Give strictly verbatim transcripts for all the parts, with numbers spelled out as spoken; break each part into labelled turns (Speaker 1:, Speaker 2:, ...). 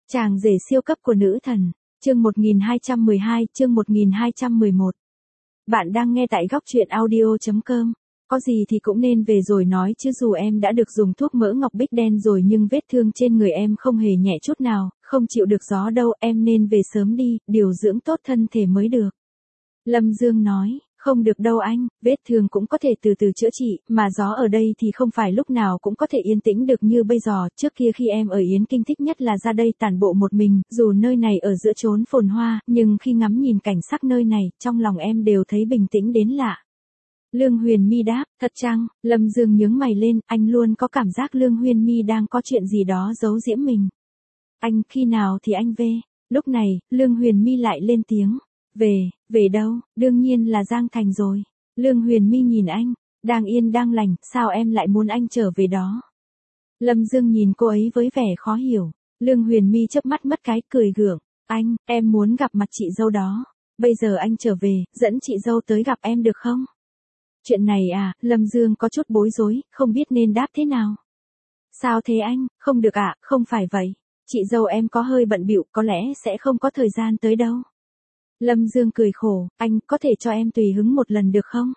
Speaker 1: Chàng rể siêu cấp của nữ thần, chương một nghìn hai trăm mười hai, chương một nghìn hai trăm mười một. Bạn đang nghe tại góc truyện audio chấm com. Có gì thì cũng nên về rồi nói chứ, dù em đã được dùng thuốc mỡ ngọc bích đen rồi nhưng vết thương trên người em không hề nhẹ chút nào, không chịu được gió đâu, em nên về sớm đi, điều dưỡng tốt thân thể mới được. Lâm Dương nói, không được đâu anh, vết thương cũng có thể từ từ chữa trị, mà gió ở đây thì không phải lúc nào cũng có thể yên tĩnh được như bây giờ. Trước kia khi em ở Yến Kinh thích nhất là ra đây tản bộ một mình, dù nơi này ở giữa chốn phồn hoa, nhưng khi ngắm nhìn cảnh sắc nơi này, trong lòng em đều thấy bình tĩnh đến lạ. Lương Huyền My đáp, thật chăng? Lâm Dương nhướng mày lên, anh luôn có cảm giác Lương Huyền My đang có chuyện gì đó giấu giễm mình. Anh, khi nào thì anh về? Lúc này, Lương Huyền My lại lên tiếng. Về, về đâu, đương nhiên là Giang Thành rồi. Lương Huyền My nhìn anh, đang yên đang lành, sao em lại muốn anh trở về đó? Lâm Dương nhìn cô ấy với vẻ khó hiểu. Lương Huyền My chớp mắt mất cái, cười gượng, anh, em muốn gặp mặt chị dâu đó. Bây giờ anh trở về, dẫn chị dâu tới gặp em được không? Chuyện này à, Lâm Dương có chút bối rối, không biết nên đáp thế nào. Sao thế anh, không được ạ, à? Không phải vậy. Chị dâu em có hơi bận bịu, có lẽ sẽ không có thời gian tới đâu. Lâm Dương cười khổ, anh có thể cho em tùy hứng một lần được không?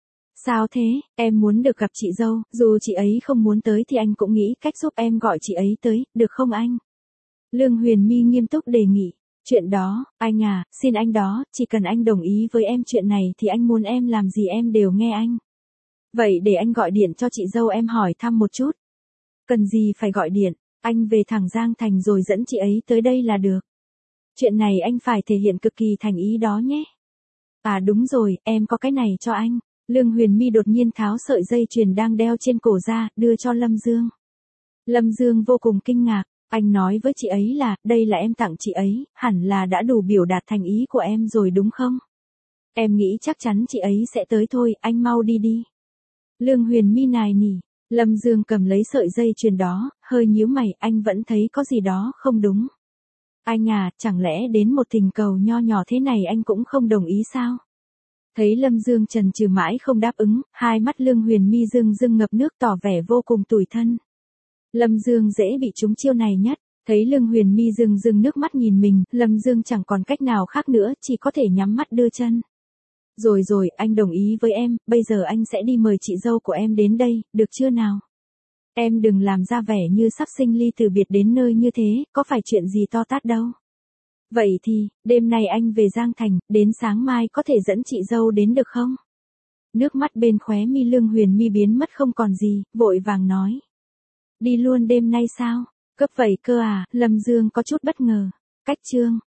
Speaker 1: Sao thế, em muốn được gặp chị dâu, dù chị ấy không muốn tới thì anh cũng nghĩ cách giúp em gọi chị ấy tới, được không anh? Lương Huyền My nghiêm túc đề nghị, chuyện đó, anh à, xin anh đó, chỉ cần anh đồng ý với em chuyện này thì anh muốn em làm gì em đều nghe anh. Vậy để anh gọi điện cho chị dâu em hỏi thăm một chút. Cần gì phải gọi điện, anh về thẳng Giang Thành rồi dẫn chị ấy tới đây là được. Chuyện này anh phải thể hiện cực kỳ thành ý đó nhé. À đúng rồi, em có cái này cho anh. Lương Huyền My đột nhiên tháo sợi dây chuyền đang đeo trên cổ ra, đưa cho Lâm Dương. Lâm Dương vô cùng kinh ngạc, anh nói với chị ấy là, đây là em tặng chị ấy, hẳn là đã đủ biểu đạt thành ý của em rồi đúng không? Em nghĩ chắc chắn chị ấy sẽ tới thôi, anh mau đi đi. Lương Huyền My nài nỉ, Lâm Dương cầm lấy sợi dây chuyền đó, hơi nhíu mày, anh vẫn thấy có gì đó không đúng. Anh à, chẳng lẽ đến một tình cầu nho nhỏ thế này anh cũng không đồng ý sao? Thấy Lâm Dương chần chừ mãi không đáp ứng, hai mắt Lương Huyền My rưng rưng ngập nước tỏ vẻ vô cùng tủi thân. Lâm Dương dễ bị trúng chiêu này nhất, thấy Lương Huyền My rưng rưng nước mắt nhìn mình, Lâm Dương chẳng còn cách nào khác nữa, chỉ có thể nhắm mắt đưa chân. Rồi rồi, anh đồng ý với em, bây giờ anh sẽ đi mời chị dâu của em đến đây, được chưa nào? Em đừng làm ra vẻ như sắp sinh ly từ biệt đến nơi như thế, có phải chuyện gì to tát đâu. Vậy thì, đêm nay anh về Giang Thành, đến sáng mai có thể dẫn chị dâu đến được không? Nước mắt bên khóe mi Lương Huyền My biến mất không còn gì, vội vàng nói. Đi luôn đêm nay sao? Cấp vậy cơ à, Lâm Dương có chút bất ngờ. Cách chương.